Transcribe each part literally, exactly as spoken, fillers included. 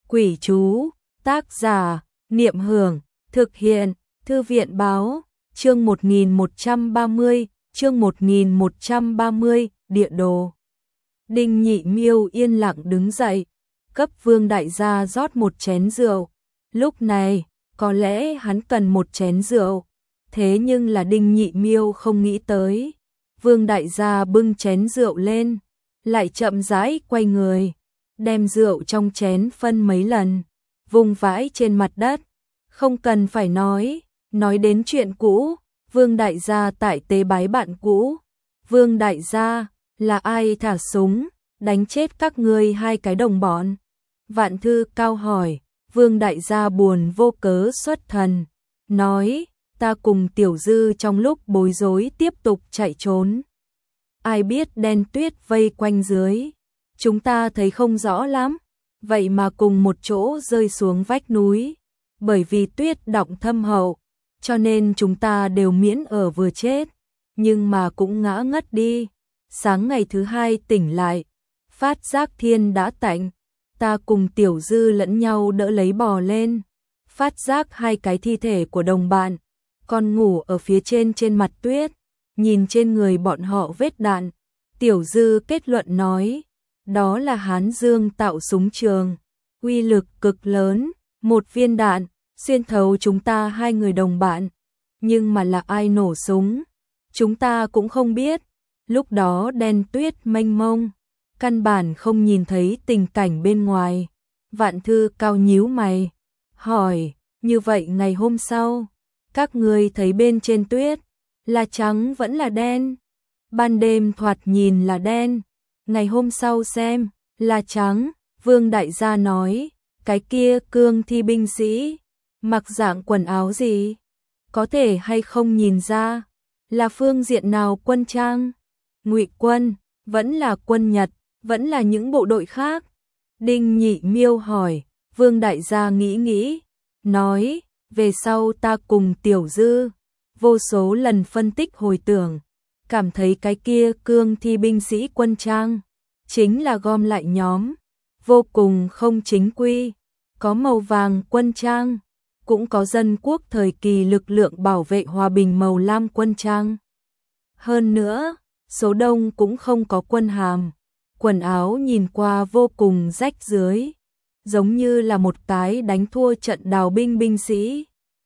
Quỷ chú, tác giả, Niệm Hưởng, thực hiện, Thư viện báo, chương một nghìn một trăm ba mươi, chương một nghìn một trăm ba mươi, địa đồ. Đinh Nhị Miêu yên lặng đứng dậy, cấp Vương đại gia rót một chén rượu. Lúc này, có lẽ hắn cần một chén rượu, thế nhưng là Đinh Nhị Miêu không nghĩ tới. Vương đại gia bưng chén rượu lên, lại chậm rãi quay người, đem rượu trong chén phân mấy lần, vung vãi trên mặt đất. Không cần phải nói, nói đến chuyện cũ, Vương đại gia tại tế bái bạn cũ. Vương đại gia, là ai thả súng, đánh chết các ngươi hai cái đồng bọn? Vạn Thư Cao hỏi. Vương đại gia buồn vô cớ xuất thần, nói, ta cùng Tiểu Dư trong lúc bối rối tiếp tục chạy trốn. Ai biết đen tuyết vây quanh dưới, chúng ta thấy không rõ lắm, vậy mà cùng một chỗ rơi xuống vách núi. Bởi vì tuyết đọng thâm hậu, cho nên chúng ta đều miễn ở vừa chết, nhưng mà cũng ngã ngất đi. Sáng ngày thứ hai tỉnh lại, phát giác thiên đã tạnh, ta cùng Tiểu Dư lẫn nhau đỡ lấy bò lên, phát giác hai cái thi thể của đồng bạn, còn ngủ ở phía trên trên mặt tuyết, nhìn trên người bọn họ vết đạn. Tiểu Dư kết luận nói, đó là Hán Dương tạo súng trường, uy lực cực lớn, một viên đạn, xuyên thấu chúng ta hai người đồng bạn, nhưng mà là ai nổ súng, chúng ta cũng không biết, lúc đó đen tuyết mênh mông, căn bản không nhìn thấy tình cảnh bên ngoài. Vạn Thư Cao nhíu mày, hỏi, như vậy ngày hôm sau, các ngươi thấy bên trên tuyết, là trắng vẫn là đen? Ban đêm thoạt nhìn là đen, ngày hôm sau xem, là trắng. Vương đại gia nói, cái kia cương thi binh sĩ, mặc dạng quần áo gì? Có thể hay không nhìn ra, là phương diện nào quân trang? Ngụy quân, vẫn là quân Nhật, vẫn là những bộ đội khác? Đinh Nhị Miêu hỏi. Vương đại gia nghĩ nghĩ, nói, về sau ta cùng Tiểu Dư vô số lần phân tích hồi tưởng, cảm thấy cái kia cương thi binh sĩ quân trang chính là gom lại nhóm, vô cùng không chính quy, có màu vàng quân trang, cũng có dân quốc thời kỳ lực lượng bảo vệ hòa bình màu lam quân trang. Hơn nữa, số đông cũng không có quân hàm, quần áo nhìn qua vô cùng rách rưới, giống như là một cái đánh thua trận đào binh binh sĩ.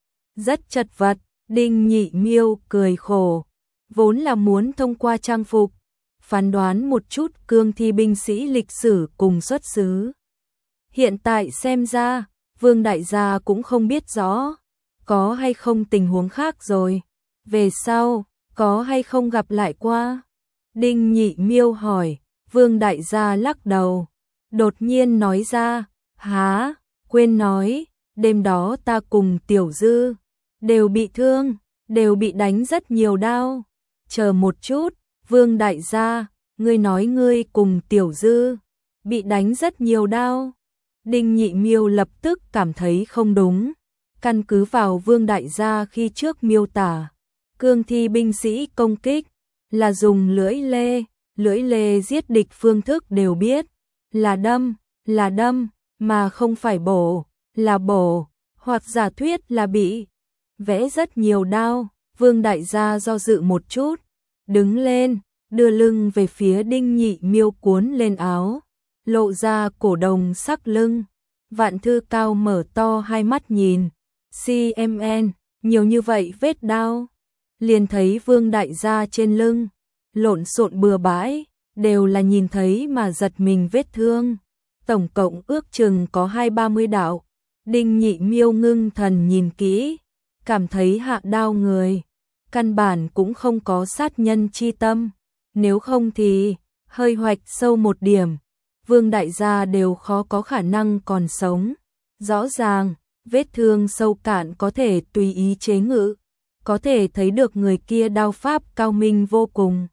Rất chật vật. Đinh Nhị Miêu cười khổ, vốn là muốn thông qua trang phục, phán đoán một chút cương thi binh sĩ lịch sử cùng xuất xứ. Hiện tại xem ra, Vương đại gia cũng không biết rõ, có hay không tình huống khác rồi. Về sau, có hay không gặp lại qua? Đinh Nhị Miêu hỏi. Vương đại gia lắc đầu, đột nhiên nói ra, há, quên nói, đêm đó ta cùng Tiểu Dư đều bị thương, đều bị đánh rất nhiều đau. Chờ một chút, Vương đại gia, ngươi nói ngươi cùng Tiểu Dư bị đánh rất nhiều đau. Đinh Nhị Miêu lập tức cảm thấy không đúng, căn cứ vào Vương đại gia khi trước miêu tả, cương thi binh sĩ công kích là dùng lưỡi lê, lưỡi lê giết địch phương thức đều biết, là đâm, là đâm, mà không phải bổ, là bổ, hoặc giả thuyết là bị vẽ rất nhiều đao. Vương đại gia do dự một chút, đứng lên, đưa lưng về phía Đinh Nhị Miêu cuốn lên áo, lộ ra cổ đồng sắc lưng. Vạn Thư Cao mở to hai mắt nhìn, xê em en, nhiều như vậy vết đao. Liền thấy Vương đại gia trên lưng, lộn xộn bừa bãi, đều là nhìn thấy mà giật mình vết thương. Tổng cộng ước chừng có hai ba mươi đạo. Đinh Nhị Miêu ngưng thần nhìn kỹ, cảm thấy hạ đao người, căn bản cũng không có sát nhân chi tâm, nếu không thì, hơi hoạch sâu một điểm, Vương đại gia đều khó có khả năng còn sống. Rõ ràng, vết thương sâu cạn có thể tùy ý chế ngự, có thể thấy được người kia đao pháp cao minh vô cùng.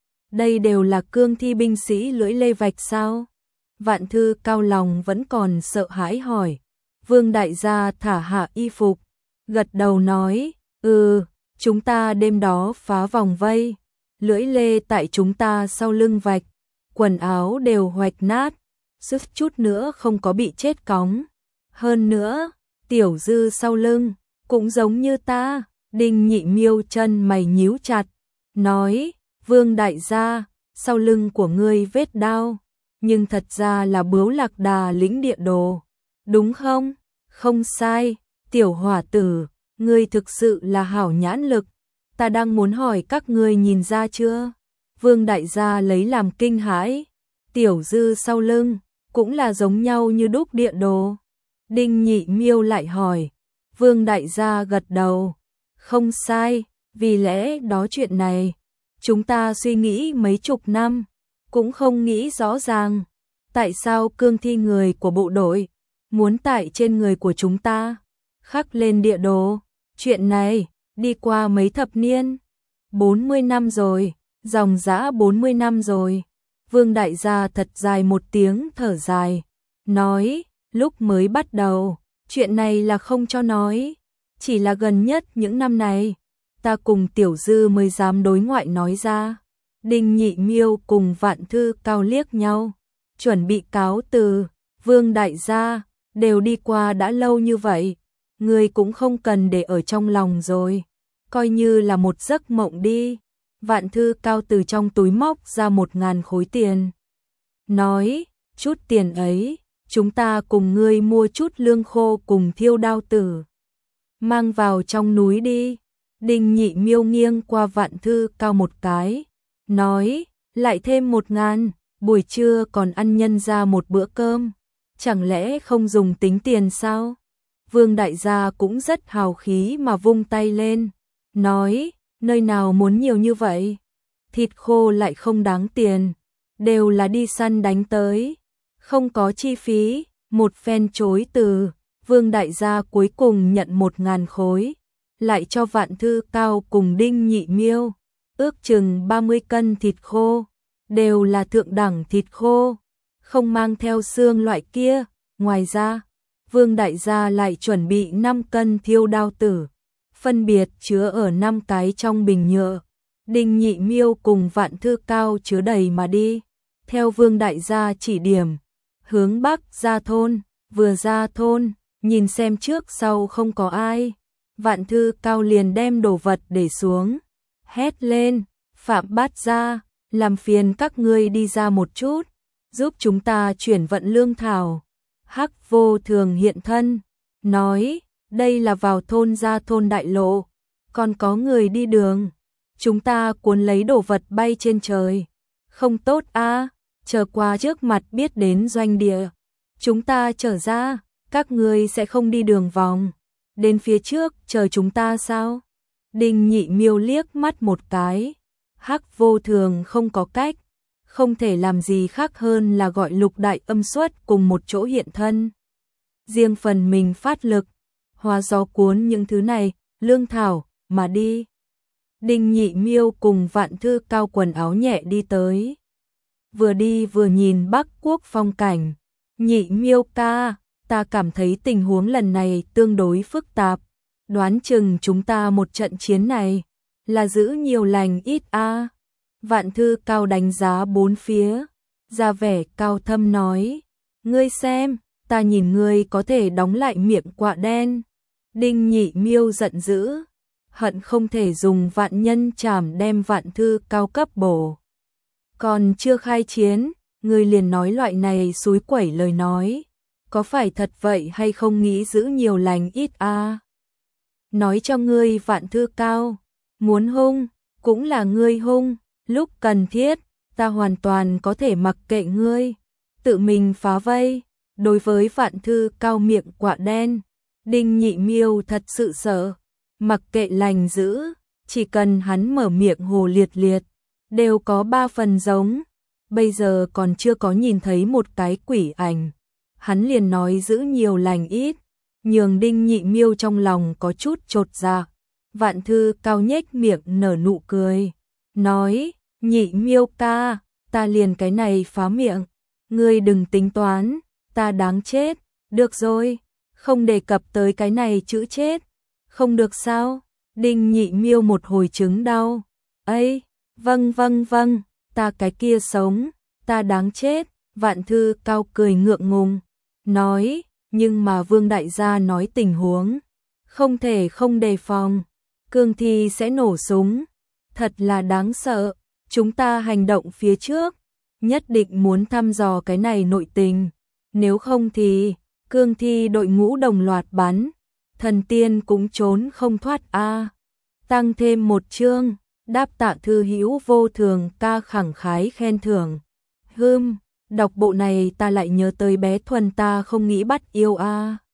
Đây đều là cương thi binh sĩ lưỡi lê vạch sao? Vạn Thư Cao lòng vẫn còn sợ hãi hỏi. Vương đại gia thả hạ y phục, gật đầu nói, ừ, chúng ta đêm đó phá vòng vây, lưỡi lê tại chúng ta sau lưng vạch, quần áo đều hoạch nát, suýt chút nữa không có bị chết cóng. Hơn nữa, Tiểu Dư sau lưng, cũng giống như ta, Đinh Nhị Miêu chân mày nhíu chặt, nói, Vương đại gia, sau lưng của ngươi vết đao, nhưng thật ra là Bướu Lạc Đà lĩnh địa đồ, đúng không? Không sai, tiểu hỏa tử, ngươi thực sự là hảo nhãn lực, ta đang muốn hỏi các ngươi nhìn ra chưa? Vương đại gia lấy làm kinh hãi, Tiểu Dư sau lưng, cũng là giống nhau như đúc địa đồ. Đinh Nhị Miêu lại hỏi, Vương đại gia gật đầu, không sai, vì lẽ đó chuyện này, chúng ta suy nghĩ mấy chục năm, cũng không nghĩ rõ ràng, tại sao cương thi người của bộ đội, muốn tại trên người của chúng ta, khắc lên địa đồ, chuyện này, đi qua mấy thập niên, bốn mươi năm rồi, dòng dã bốn mươi năm rồi. Vương đại gia thật dài một tiếng thở dài, nói, lúc mới bắt đầu, chuyện này là không cho nói, chỉ là gần nhất những năm này, ta cùng Tiểu Dư mới dám đối ngoại nói ra. Đinh Nhị Miêu cùng Vạn Thư Cao liếc nhau, chuẩn bị cáo từ, Vương đại gia, đều đi qua đã lâu như vậy, người cũng không cần để ở trong lòng rồi, coi như là một giấc mộng đi. Vạn Thư Cao từ trong túi móc ra một ngàn khối tiền, nói, chút tiền ấy, chúng ta cùng ngươi mua chút lương khô cùng thiêu đao tử, mang vào trong núi đi. Đinh Nhị Miêu nghiêng qua Vạn Thư Cao một cái, nói, lại thêm một ngàn, buổi trưa còn ăn nhân ra một bữa cơm, chẳng lẽ không dùng tính tiền sao? Vương đại gia cũng rất hào khí mà vung tay lên, nói, nơi nào muốn nhiều như vậy, thịt khô lại không đáng tiền, đều là đi săn đánh tới, không có chi phí. Một phen chối từ, Vương đại gia cuối cùng nhận một ngàn khối, lại cho Vạn Thư Cao cùng Đinh Nhị Miêu, ước chừng ba mươi cân thịt khô, đều là thượng đẳng thịt khô, không mang theo xương loại kia. Ngoài ra, Vương đại gia lại chuẩn bị năm cân thiêu đao tử, phân biệt chứa ở năm cái trong bình nhựa. Đinh Nhị Miêu cùng Vạn Thư Cao chứa đầy mà đi, theo Vương đại gia chỉ điểm, hướng bắc ra thôn. Vừa ra thôn, nhìn xem trước sau không có ai, Vạn Thư Cao liền đem đồ vật để xuống, hét lên, Phạm Bát Gia, làm phiền các ngươi đi ra một chút, giúp chúng ta chuyển vận lương thảo. Hắc Vô Thường hiện thân, nói, đây là vào thôn ra thôn đại lộ, còn có người đi đường, chúng ta cuốn lấy đồ vật bay trên trời, không tốt a, chờ qua trước mặt biết đến doanh địa, chúng ta trở ra, các ngươi sẽ không đi đường vòng, đến phía trước chờ chúng ta sao? Đinh Nhị Miêu liếc mắt một cái, Hắc Vô Thường không có cách, không thể làm gì khác hơn là gọi Lục Đại Âm Xuất cùng một chỗ hiện thân. Riêng phần mình phát lực, hóa gió cuốn những thứ này, lương thảo, mà đi. Đinh Nhị Miêu cùng Vạn Thư Cao quần áo nhẹ đi tới. Vừa đi vừa nhìn Bắc Quốc phong cảnh. Nhị Miêu ca, ta cảm thấy tình huống lần này tương đối phức tạp. Đoán chừng chúng ta một trận chiến này là giữ nhiều lành ít a. Vạn Thư Cao đánh giá bốn phía, ra vẻ cao thâm nói, ngươi xem, ta nhìn ngươi có thể đóng lại miệng quạ đen. Đinh Nhị Miêu giận dữ, hận không thể dùng vạn nhân chảm đem Vạn Thư Cao cấp bổ. Còn chưa khai chiến, ngươi liền nói loại này xúi quẩy lời nói, có phải thật vậy hay không nghĩ giữ nhiều lành ít a? Nói cho ngươi Vạn Thư Cao, muốn hung, cũng là ngươi hung, lúc cần thiết, ta hoàn toàn có thể mặc kệ ngươi, tự mình phá vây. Đối với Vạn Thư Cao miệng quạ đen, Đinh Nhị Miêu thật sự sợ, mặc kệ lành dữ, chỉ cần hắn mở miệng hồ liệt liệt, đều có ba phần giống. Bây giờ còn chưa có nhìn thấy một cái quỷ ảnh, hắn liền nói giữ nhiều lành ít, nhường Đinh Nhị Miêu trong lòng có chút chột dạ. Vạn Thư Cao nhếch miệng nở nụ cười, nói, Nhị Miêu ca, ta liền cái này phá miệng, ngươi đừng tính toán, ta đáng chết. Được rồi, không đề cập tới cái này chữ chết, không được sao? Đinh Nhị Miêu một hồi chứng đau, ấy, vâng vâng vâng, ta cái kia sống, ta đáng chết. Vạn Thư Cao cười ngượng ngùng, nói, nhưng mà Vương đại gia nói tình huống không thể không đề phòng, cương thi sẽ nổ súng, thật là đáng sợ, chúng ta hành động phía trước, nhất định muốn thăm dò cái này nội tình, nếu không thì cương thi đội ngũ đồng loạt bắn, thần tiên cũng trốn không thoát a. Tăng thêm một chương, đáp tạ thư hữu vô thường ca khẳng khái khen thưởng. Hưm, đọc bộ này ta lại nhớ tới bé Thuần ta không nghĩ bắt yêu a.